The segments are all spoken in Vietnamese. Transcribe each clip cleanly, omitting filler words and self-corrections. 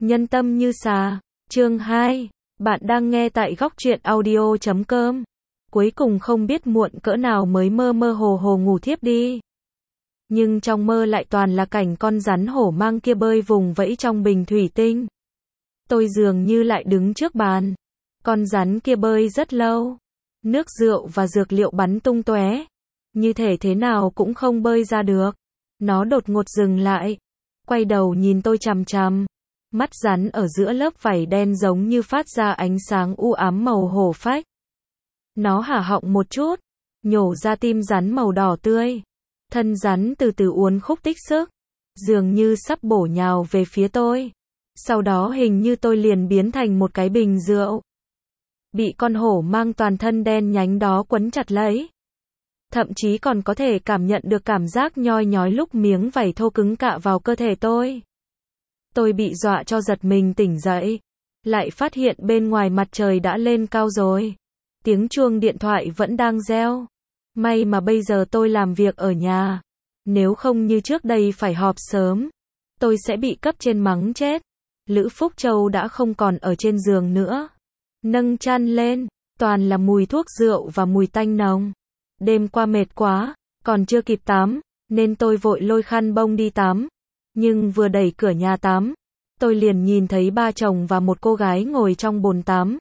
Nhân tâm như xà. Chương 2. Bạn đang nghe tại góc truyện audio.com. Cuối cùng không biết muộn cỡ nào mới mơ mơ hồ hồ ngủ thiếp đi. Nhưng trong mơ lại toàn là cảnh con rắn hổ mang kia bơi vùng vẫy trong bình thủy tinh. Tôi dường như lại đứng trước bàn. Con rắn kia bơi rất lâu. Nước rượu và dược liệu bắn tung tóe. Như thể thế nào cũng không bơi ra được. Nó đột ngột dừng lại. Quay đầu nhìn tôi chằm chằm. Mắt rắn ở giữa lớp vảy đen giống như phát ra ánh sáng u ám màu hổ phách. Nó há họng một chút, nhổ ra tim rắn màu đỏ tươi. Thân rắn từ từ uốn khúc tích sức, dường như sắp bổ nhào về phía tôi. Sau đó hình như tôi liền biến thành một cái bình rượu. Bị con hổ mang toàn thân đen nhánh đó quấn chặt lấy. Thậm chí còn có thể cảm nhận được cảm giác nhoi nhói lúc miếng vảy thô cứng cạ vào cơ thể tôi. Tôi bị dọa cho giật mình tỉnh dậy. Lại phát hiện bên ngoài mặt trời đã lên cao rồi. Tiếng chuông điện thoại vẫn đang reo. May mà bây giờ tôi làm việc ở nhà. Nếu không như trước đây phải họp sớm, tôi sẽ bị cấp trên mắng chết. Lữ Phúc Châu đã không còn ở trên giường nữa. Nâng chăn lên, toàn là mùi thuốc rượu và mùi tanh nồng. Đêm qua mệt quá, còn chưa kịp tắm, nên tôi vội lôi khăn bông đi tắm. Nhưng vừa đẩy cửa nhà tắm, tôi liền nhìn thấy ba chồng và một cô gái ngồi trong bồn tắm.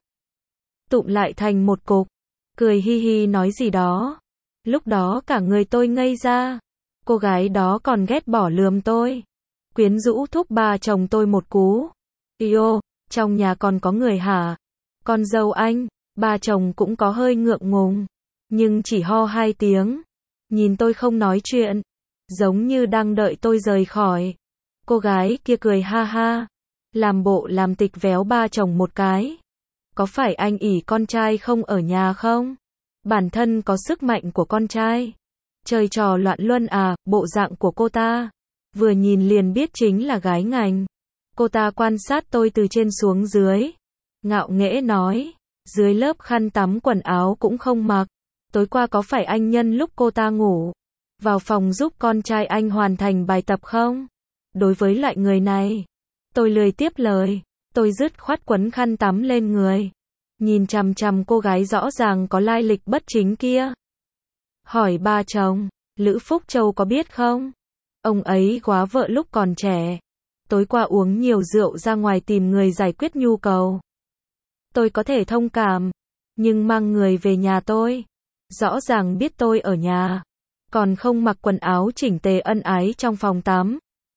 Tụm lại thành một cục, cười hi hi nói gì đó. Lúc đó cả người tôi ngây ra. Cô gái đó còn ghét bỏ lườm tôi. Quyến rũ thúc ba chồng tôi một cú. Yêu, trong nhà còn có người hả? Con dâu anh, ba chồng cũng có hơi ngượng ngùng. Nhưng chỉ ho 2 tiếng. Nhìn tôi không nói chuyện. Giống như đang đợi tôi rời khỏi. Cô gái kia cười ha ha. Làm bộ làm tịch véo ba chồng một cái. Có phải anh ỷ con trai không ở nhà không? Bản thân có sức mạnh của con trai. Chơi trò loạn luân à, bộ dạng của cô ta. Vừa nhìn liền biết chính là gái ngành. Cô ta quan sát tôi từ trên xuống dưới. Ngạo nghễ nói. Dưới lớp khăn tắm quần áo cũng không mặc. Tối qua có phải anh nhân lúc cô ta ngủ vào phòng giúp con trai anh hoàn thành bài tập không? Đối với loại người này, tôi lười tiếp lời. Tôi dứt khoát quấn khăn tắm lên người. Nhìn chằm chằm cô gái rõ ràng có lai lịch bất chính kia. Hỏi ba chồng, Lữ Phúc Châu có biết không? Ông ấy góa vợ lúc còn trẻ. Tối qua uống nhiều rượu ra ngoài tìm người giải quyết nhu cầu. Tôi có thể thông cảm. Nhưng mang người về nhà tôi. Rõ ràng biết tôi ở nhà. Còn không mặc quần áo chỉnh tề ân ái trong phòng tắm.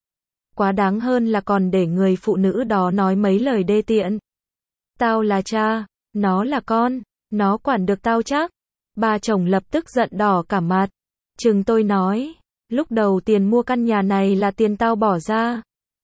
Quá đáng hơn là còn để người phụ nữ đó nói mấy lời đê tiện. Tao là cha, nó là con, nó quản được tao chắc. Ba chồng lập tức giận đỏ cả mặt. Chừng tôi nói, lúc đầu tiền mua căn nhà này là tiền tao bỏ ra.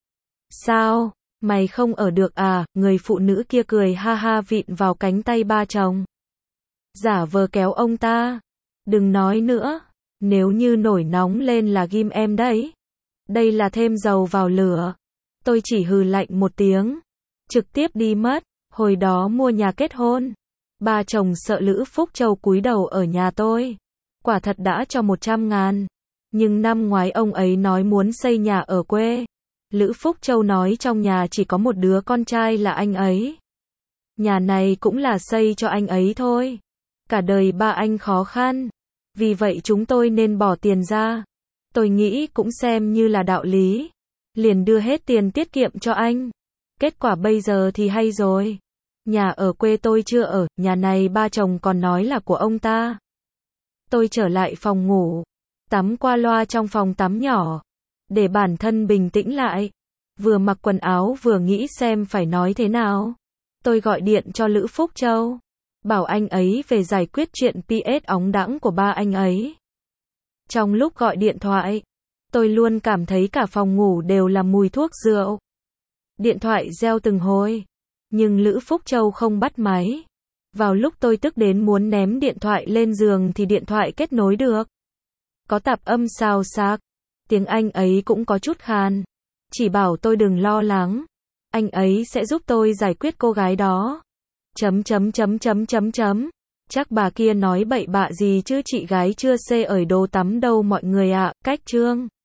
Sao, mày không ở được à? Người phụ nữ kia cười ha ha vịn vào cánh tay ba chồng. Giả vờ kéo ông ta. Đừng nói nữa, nếu như nổi nóng lên là ghim em đấy. Đây là thêm dầu vào lửa. Tôi chỉ hừ lạnh một tiếng. Trực tiếp đi mất. Hồi đó mua nhà kết hôn. Ba chồng sợ Lữ Phúc Châu cúi đầu ở nhà tôi. Quả thật đã cho 100.000. Nhưng năm ngoái ông ấy nói muốn xây nhà ở quê. Lữ Phúc Châu nói trong nhà chỉ có một đứa con trai là anh ấy. Nhà này cũng là xây cho anh ấy thôi. Cả đời ba anh khó khăn. Vì vậy chúng tôi nên bỏ tiền ra. Tôi nghĩ cũng xem như là đạo lý. Liền đưa hết tiền tiết kiệm cho anh. Kết quả bây giờ thì hay rồi. Nhà ở quê tôi chưa ở, nhà này ba chồng còn nói là của ông ta. Tôi trở lại phòng ngủ. Tắm qua loa trong phòng tắm nhỏ. Để bản thân bình tĩnh lại. Vừa mặc quần áo vừa nghĩ xem phải nói thế nào. Tôi gọi điện cho Lữ Phúc Châu. Bảo anh ấy về giải quyết chuyện PS óng đãng của ba anh ấy. Trong lúc gọi điện thoại, tôi luôn cảm thấy cả phòng ngủ đều là mùi thuốc rượu. Điện thoại reo từng hồi, nhưng Lữ Phúc Châu không bắt máy. Vào lúc tôi tức đến muốn ném điện thoại lên giường thì điện thoại kết nối được. Có tạp âm xào xạc, tiếng Anh ấy cũng có chút khàn. Chỉ bảo tôi đừng lo lắng, anh ấy sẽ giúp tôi giải quyết cô gái đó. Chắc bà kia nói bậy bạ gì chứ chị gái chưa xê ở đồ tắm đâu mọi người ạ. Cách chương